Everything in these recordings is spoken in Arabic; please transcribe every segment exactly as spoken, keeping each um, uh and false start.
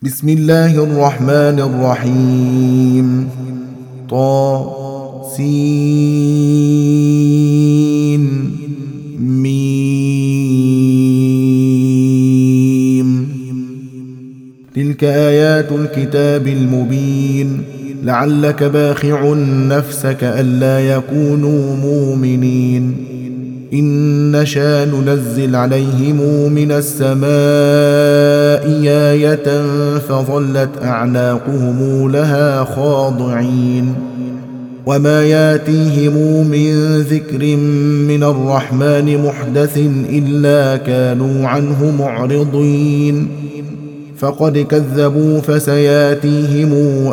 بسم الله الرحمن الرحيم. طا سين ميم. تلك آيات الكتاب المبين. لعلك باخع نفسك ألا يكونوا مؤمنين. إن نشأ ننزل عليهم من السماء آية فظلت أعناقهم لها خاضعين. وما ياتيهم من ذكر من الرحمن محدث إلا كانوا عنه معرضين. فقد كذبوا فسياتيهم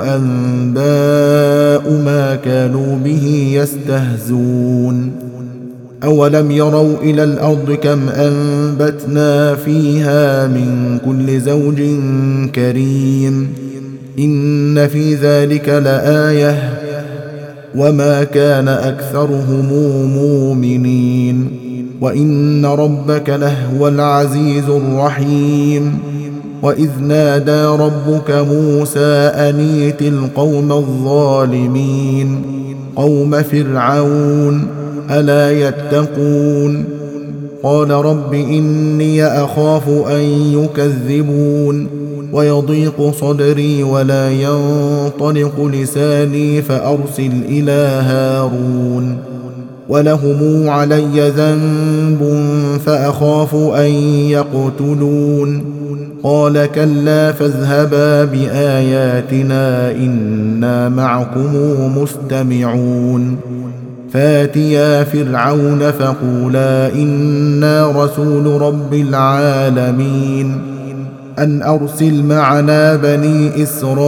أنباء ما كانوا به يستهزون. أولم يروا إلى الأرض كم أنبتنا فيها من كل زوج كريم. إن في ذلك لآية وما كان أكثرهم مؤمنين. وإن ربك لهو العزيز الرحيم. وإذ نادى ربك موسى أن ائت القوم الظالمين قوم فرعون ألا يتقون. قال رب إني أخاف أن يكذبون ويضيق صدري ولا ينطلق لساني فأرسل إلى هارون ولهم علي ذنب فأخاف أن يقتلون. قال كلا فاذهبا بآياتنا إنا معكم مستمعون. فاتيا فرعون فقولا إنا رسول رب العالمين أن أرسل معنا بني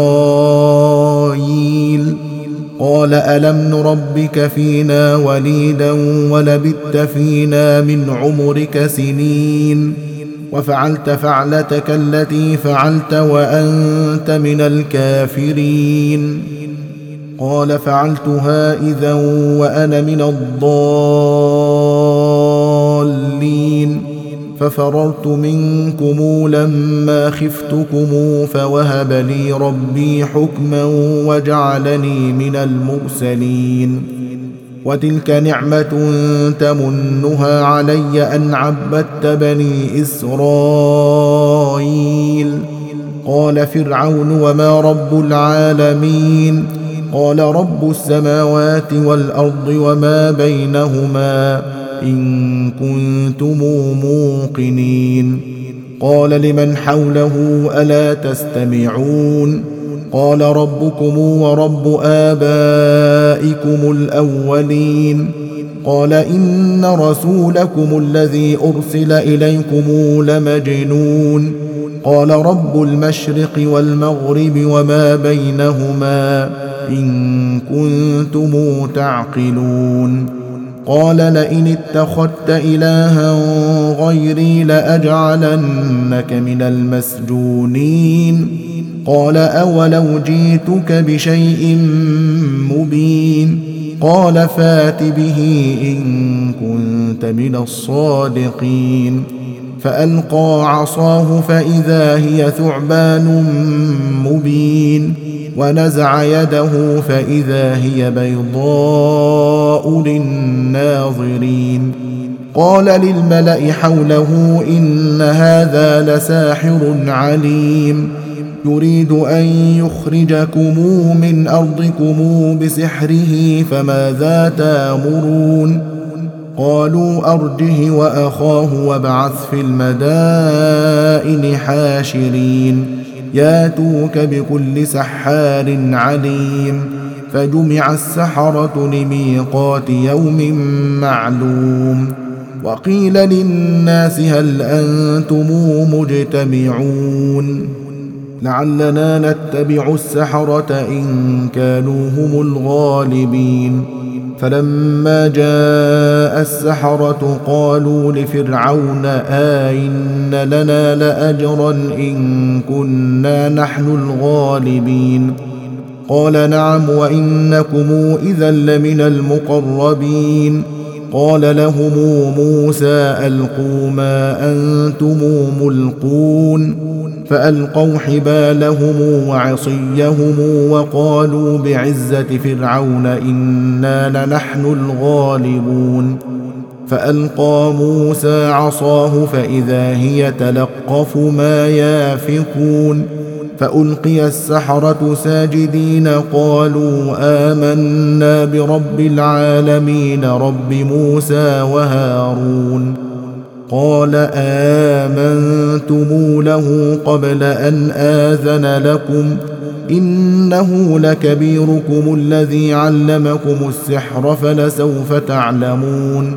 إسرائيل. قال ألم نربك فينا وليدا ولبثت فينا من عمرك سنين وفعلت فعلتك التي فعلت وأنت من الكافرين. قال فعلتها إذا وأنا من الضالين ففررت منكم لما خفتكم فوهب لي ربي حكما وجعلني من المرسلين. وتلك نعمة تمنها علي أن عبدت بني إسرائيل. قال فرعون وما رب العالمين؟ قال رب السماوات والأرض وما بينهما إن كنتم موقنين. قال لمن حوله ألا تستمعون؟ قال ربكم ورب آبائكم الأولين. قال إن رسولكم الذي أرسل إليكم لمجنون. قال رب المشرق والمغرب وما بينهما إن كنتم تعقلون. قال لئن اتخذت إلها غيري لأجعلنك من المسجونين. قال أولو جئتك بشيء مبين؟ قال فات به إن كنت من الصادقين. فألقى عصاه فإذا هي ثعبان مبين ونزع يده فإذا هي بيضاء للناظرين. قال للملأ حوله إن هذا لساحر عليم يريد أن يخرجكم من أرضكم بسحره فماذا تأمرون؟ قالوا أرجه وأخاه وابعث في المدائن حاشرين ياتوك بكل سحار عليم. فجمع السحرة لميقات يوم معلوم. وقيل للناس هل أنتم مجتمعون لعلنا نتبع السحرة إن كانوا هم الغالبين. فلما جاء السحرة قالوا لفرعون آئن لنا لأجرا إن كنا نحن الغالبين. قال نعم وإنكم إذا لمن المقربين. قال لهم موسى ألقوا ما أنتم ملقون فألقوا حبالهم وعصيهم وقالوا بعزة فرعون إنا لنحن الغالبون فألقى موسى عصاه فإذا هي تلقف ما يافكون فألقي السحرة ساجدين قالوا آمنا برب العالمين رب موسى وهارون قال آمنتم له قبل أن آذن لكم إنه لكبيركم الذي علمكم السحر فلسوف تعلمون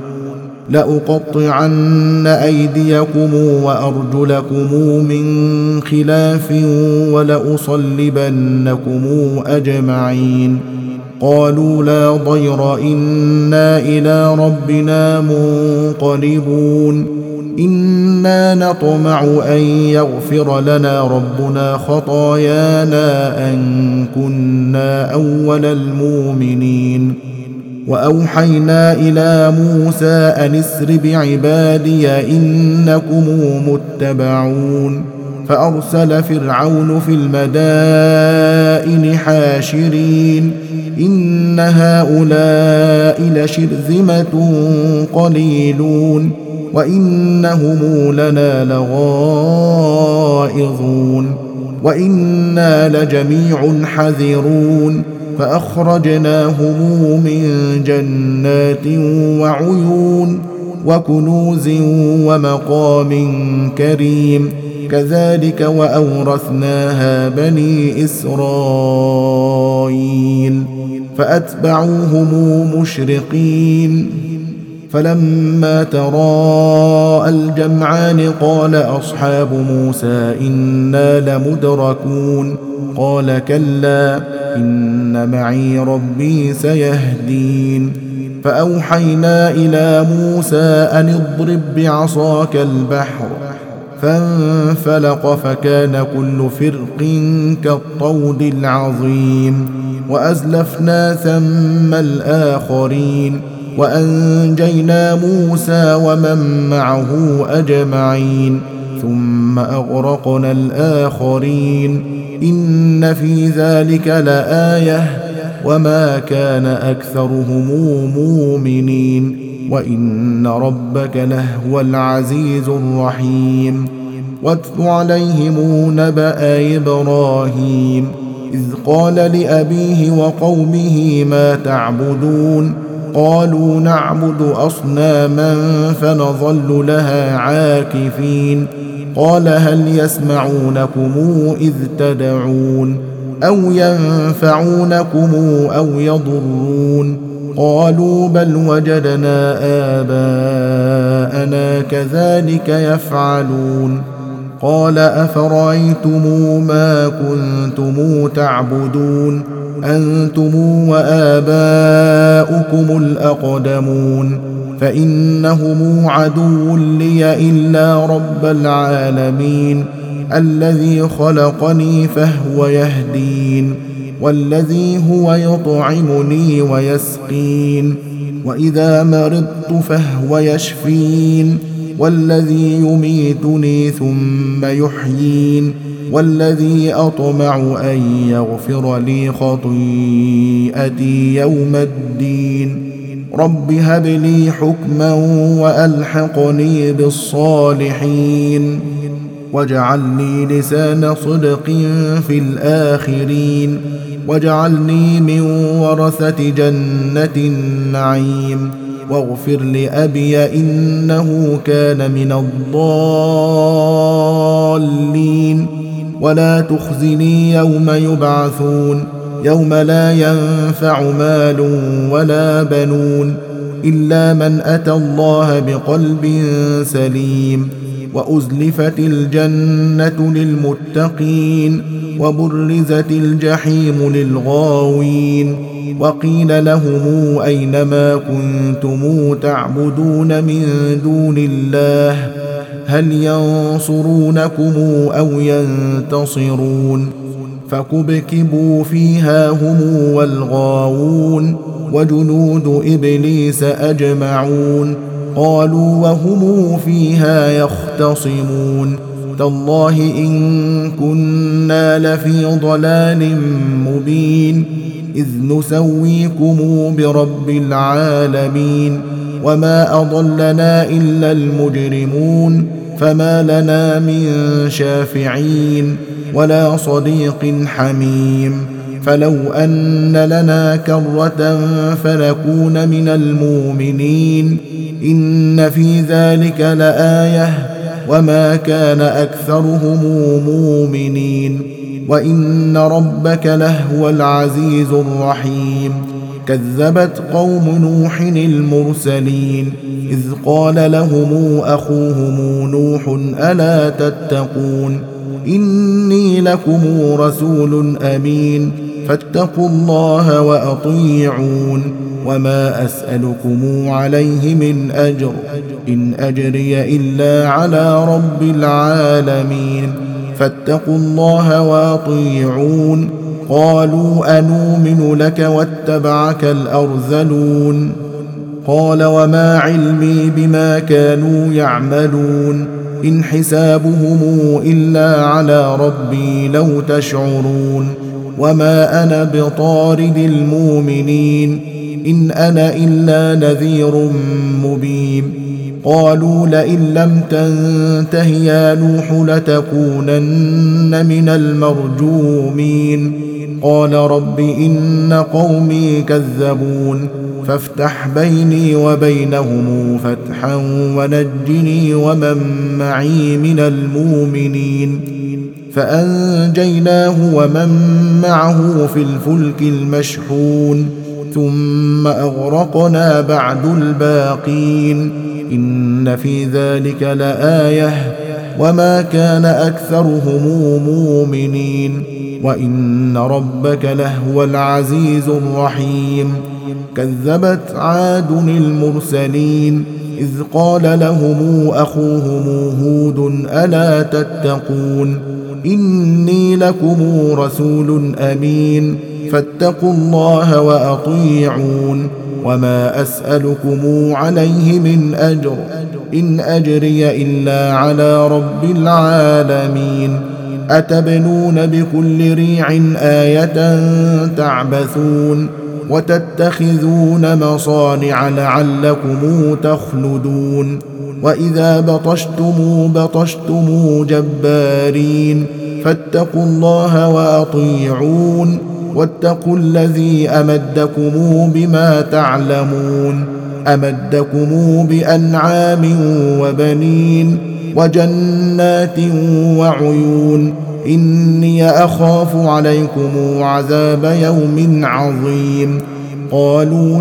لأقطعن أيديكم وأرجلكم من خلاف ولأصلبنكم أجمعين قالوا لا ضير إنا إلى ربنا منقلبون إنا نطمع أن يغفر لنا ربنا خطايانا أن كنا أول المؤمنين وأوحينا إلى موسى أن اسر بعبادي إنكم متبعون فأرسل فرعون في المدائن حاشرين إن هؤلاء لشرذمة قليلون وإنهم لنا لغائظون وإنا لجميع حذرون فأخرجناهم من جنات وعيون وكنوز ومقام كريم كذلك وأورثناها بني إسرائيل فأتبعوهم مشرقين فلما تراءى الجمعان قال أصحاب موسى إنا لمدركون قال كلا إن معي ربي سيهدين فأوحينا إلى موسى أن اضرب بعصاك البحر فانفلق فكان كل فرق كالطود العظيم وأزلفنا ثم الآخرين وأنجينا موسى ومن معه أجمعين ثم أغرقنا الآخرين إن في ذلك لآية وما كان أكثرهم مؤمنين وإن ربك لهو العزيز الرحيم واتل عليهم نبأ إبراهيم إذ قال لأبيه وقومه ما تعبدون قالوا نعبد أصناما فنظل لها عاكفين قال هل يسمعونكم إذ تدعون أو ينفعونكم أو يضرون قالوا بل وجدنا آباءنا كذلك يفعلون قال أفرأيتم ما كنتم تعبدون أنتم وآباؤكم الأقدمون فإنهم عدو لي إلا رب العالمين الذي خلقني فهو يهدين والذي هو يطعمني ويسقين وإذا مرضت فهو يشفين والذي يميتني ثم يحيين والذي أطمع أن يغفر لي خطيئتي يوم الدين رب هب لي حكما وألحقني بالصالحين واجعل لي لسان صدق في الآخرين واجعلني من ورثة جنة النعيم واغفر لأبي إنه كان من الضالين ولا تخزني يوم يبعثون يوم لا ينفع مال ولا بنون إلا من أتى الله بقلب سليم وأزلفت الجنة للمتقين وبرزت الجحيم للغاوين وقيل لهم أينما كنتم تعبدون من دون الله هل ينصرونكم أو ينتصرون فكبكبوا فيها هم والغاوون وجنود إبليس أجمعون قالوا وهم فيها يختصمون تالله إن كنا لفي ضلال مبين إذ نسويكم برب العالمين وما أضلنا إلا المجرمون فما لنا من شافعين ولا صديق حميم فلو أن لنا كرة فنكون من المؤمنين إن في ذلك لآية وما كان أكثرهم مؤمنين وإن ربك لهو العزيز الرحيم كذبت قوم نوح المرسلين إذ قال لهم أخوهم نوح ألا تتقون إني لكم رسول أمين فاتقوا الله وأطيعون وما أسألكم عليه من أجر إن أجري إلا على رب العالمين فاتقوا الله وأطيعون قالوا أنؤمن لك واتبعك الأرذلون قال وما علمي بما كانوا يعملون إن حسابهم إلا على ربي لو تشعرون وما أنا بطارد المؤمنين إن أنا إلا نذير مبين قالوا لئن لم تنته يا نوح لتكونن من المرجومين قال رب إن قومي كذبون فافتح بيني وبينهم فتحا ونجني ومن معي من المؤمنين فأنجيناه ومن معه في الفلك المشحون ثم أغرقنا بعد الباقين إن في ذلك لآية وما كان أكثرهم مؤمنين وإن ربك لهو العزيز الرحيم كذبت عاد المرسلين إذ قال لهم أخوهم هود ألا تتقون إني لكم رسول أمين فاتقوا الله وأطيعون وما أسألكم عليه من أجر إن أجري إلا على رب العالمين أتبنون بكل ريع آية تعبثون وتتخذون مصانع لعلكم تخلدون وإذا بطشتم بطشتم جبارين فاتقوا الله وأطيعون واتقوا الذي أمدكم بما تعلمون أمدكم بأنعام وبنين وجنات وعيون إني أخاف عليكم عذاب يوم عظيم قالوا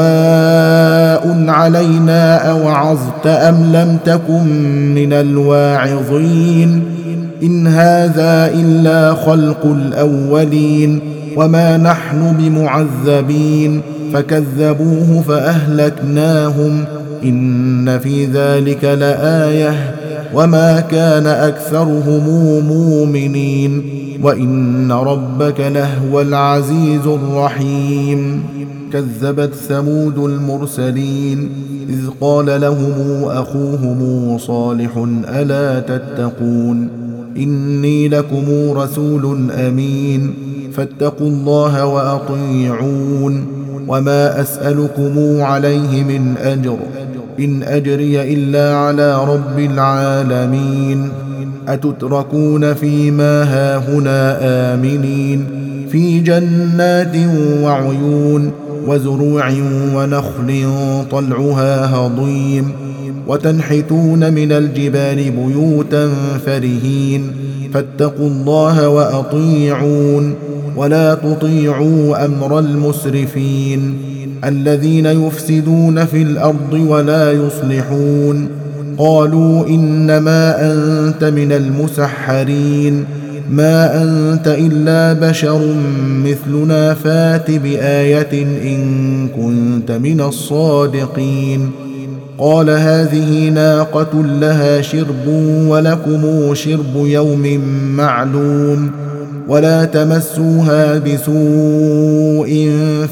سواء علينا أوعظت أم لم تكن من الواعظين إن هذا إلا خلق الأولين وما نحن بمعذبين فكذبوه فأهلكناهم إن في ذلك لآية وما كان أكثرهم مؤمنين وإن ربك لهو العزيز الرحيم كذبت ثمود المرسلين إذ قال لهم أخوهم صالح ألا تتقون إني لكم رسول أمين فاتقوا الله وأطيعون وما أسألكم عليه من أجر إن أجري إلا على رب العالمين أتتركون فيما هاهنا آمنين في جنات وعيون وزروع ونخل طلعها هضيم وتنحتون من الجبال بيوتا فرهين فاتقوا الله وأطيعون ولا تطيعوا أمر المسرفين الذين يفسدون في الأرض ولا يصلحون قالوا إنما أنت من المسحرين ما أنت إلا بشر مثلنا فات بآية إن كنت من الصادقين قال هذه ناقة لها شرب ولكم شرب يوم معلوم ولا تمسوها بسوء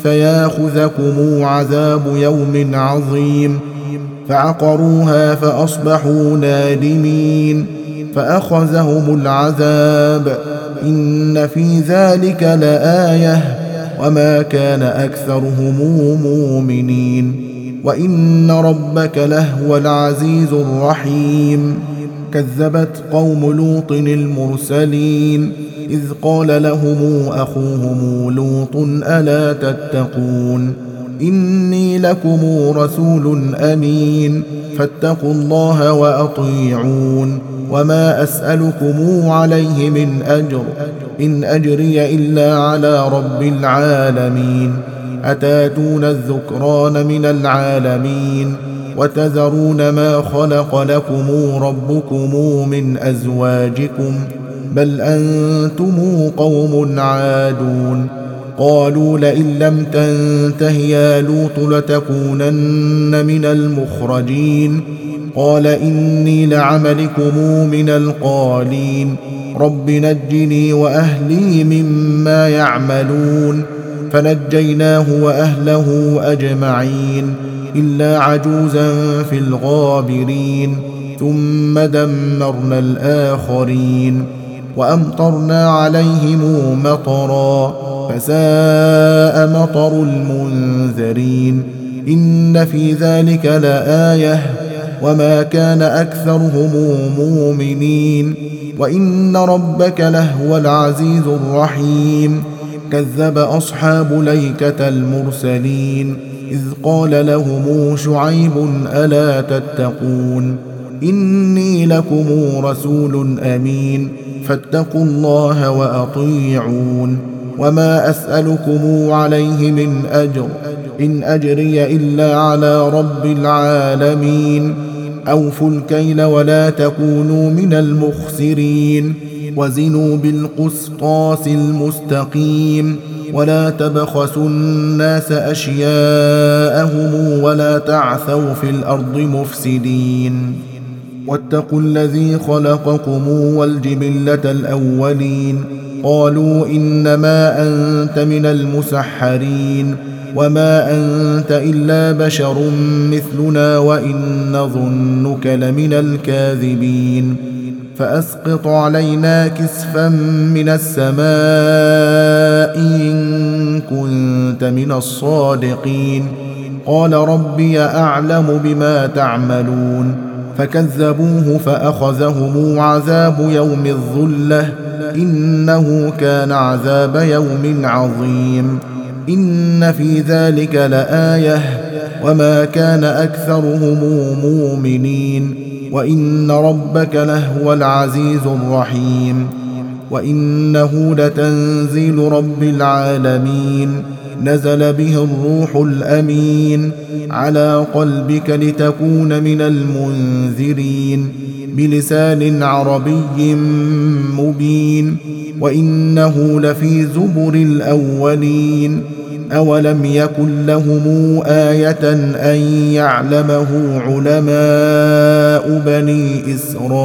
فياخذكم عذاب يوم عظيم فعقروها فأصبحوا نادمين فأخذهم العذاب إن في ذلك لآية وما كان أكثرهم مؤمنين وإن ربك لهو العزيز الرحيم كذبت قوم لوط المرسلين إذ قال لهم أخوهم لوط ألا تتقون إني لكم رسول أمين فاتقوا الله وأطيعون وما أسألكم عليه من أجر إن أجري إلا على رب العالمين أتاتون الذكران من العالمين وتذرون ما خلق لكم ربكم من أزواجكم بل أنتم قوم عادون قالوا لئن لم تنته يا لوط لتكونن من المخرجين قال إني لعملكم من القالين رب نجني وأهلي مما يعملون فنجيناه وأهله أجمعين إلا عجوزا في الغابرين ثم دمرنا الآخرين وأمطرنا عليهم مطرا فساء مطر المنذرين إن في ذلك لآية وما كان أكثرهم مؤمنين وإن ربك لهو العزيز الرحيم كذب أصحاب ليكة المرسلين إذ قال لهم شعيب ألا تتقون إني لكم رسول أمين فاتقوا الله وأطيعون وما أسألكم عليه من أجر إن أجري إلا على رب العالمين أوفوا الكيل ولا تكونوا من المخسرين وزنوا بالقسطاس المستقيم ولا تبخسوا الناس أشياءهم ولا تعثوا في الأرض مفسدين واتقوا الذي خلقكم والجبلة الأولين قالوا إنما أنت من المسحرين وما أنت إلا بشر مثلنا وإن نظنك لمن الكاذبين فأسقط علينا كسفا من السماء إن كنت من الصادقين قال ربي أعلم بما تعملون فكذبوه فأخذهم عذاب يوم الظلة إنه كان عذاب يوم عظيم إن في ذلك لآية وما كان أكثرهم مؤمنين وإن ربك لهو العزيز الرحيم وإنه لتنزيل رب العالمين نزل به الروح الأمين على قلبك لتكون من المنذرين بلسان عربي مبين وإنه لفي زبر الأولين أولم يكن لهم آية أن يعلمه علماء بني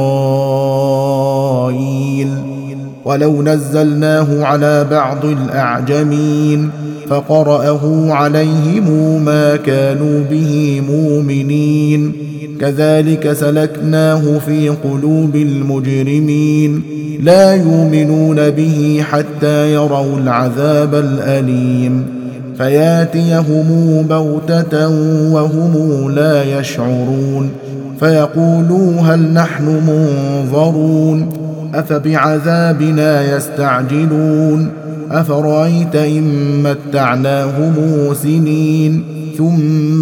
إسرائيل ولو نزلناه على بعض الأعجمين فقرأه عليهم ما كانوا به مؤمنين كذلك سلكناه في قلوب المجرمين لا يؤمنون به حتى يروا العذاب الأليم فياتيهم بغتة وهم لا يشعرون فيقولوا هل نحن منظرون أفبعذابنا يستعجلون أفرأيت إن متعناهم سنين ثم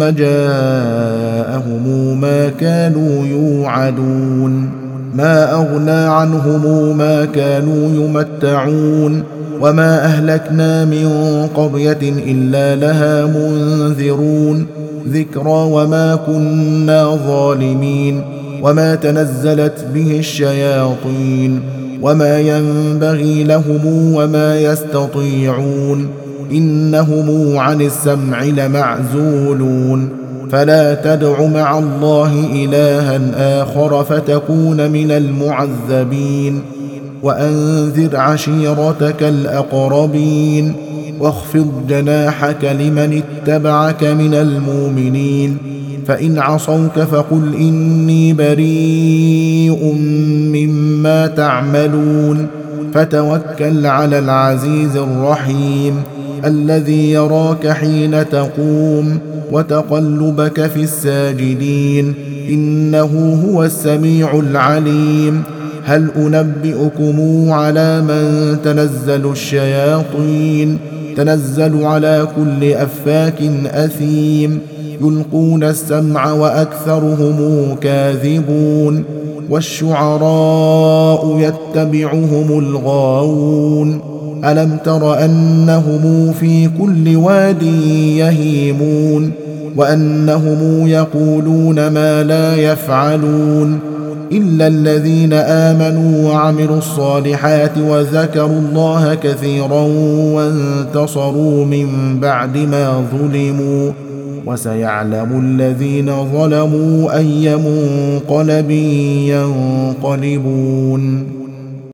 جاءهم ما كانوا يوعدون ما أغنى عنهم ما كانوا يمتعون وما أهلكنا من قرية إلا لها منذرون ذكرى وما كنا ظالمين وما تنزلت به الشياطين وما ينبغي لهم وما يستطيعون إنهم عن السمع لمعزولون فلا تدع مع الله إلها آخر فتكون من المعذبين وأنذر عشيرتك الأقربين واخفض جناحك لمن اتبعك من المؤمنين فإن عصوك فقل إني بريء مما تعملون فتوكل على العزيز الرحيم الذي يراك حين تقوم وتقلبك في الساجدين إنه هو السميع العليم هل أنبئكم على من تنزل الشياطين تنزل على كل أفاك أثيم يلقون السمع وأكثرهم كاذبون والشعراء يتبعهم الغاوون ألم تر أنهم في كل واد يهيمون وأنهم يقولون ما لا يفعلون إلا الذين آمنوا وعملوا الصالحات وذكروا الله كثيرا وانتصروا من بعد ما ظلموا وسيعلم الذين ظلموا أي منقلب ينقلبون.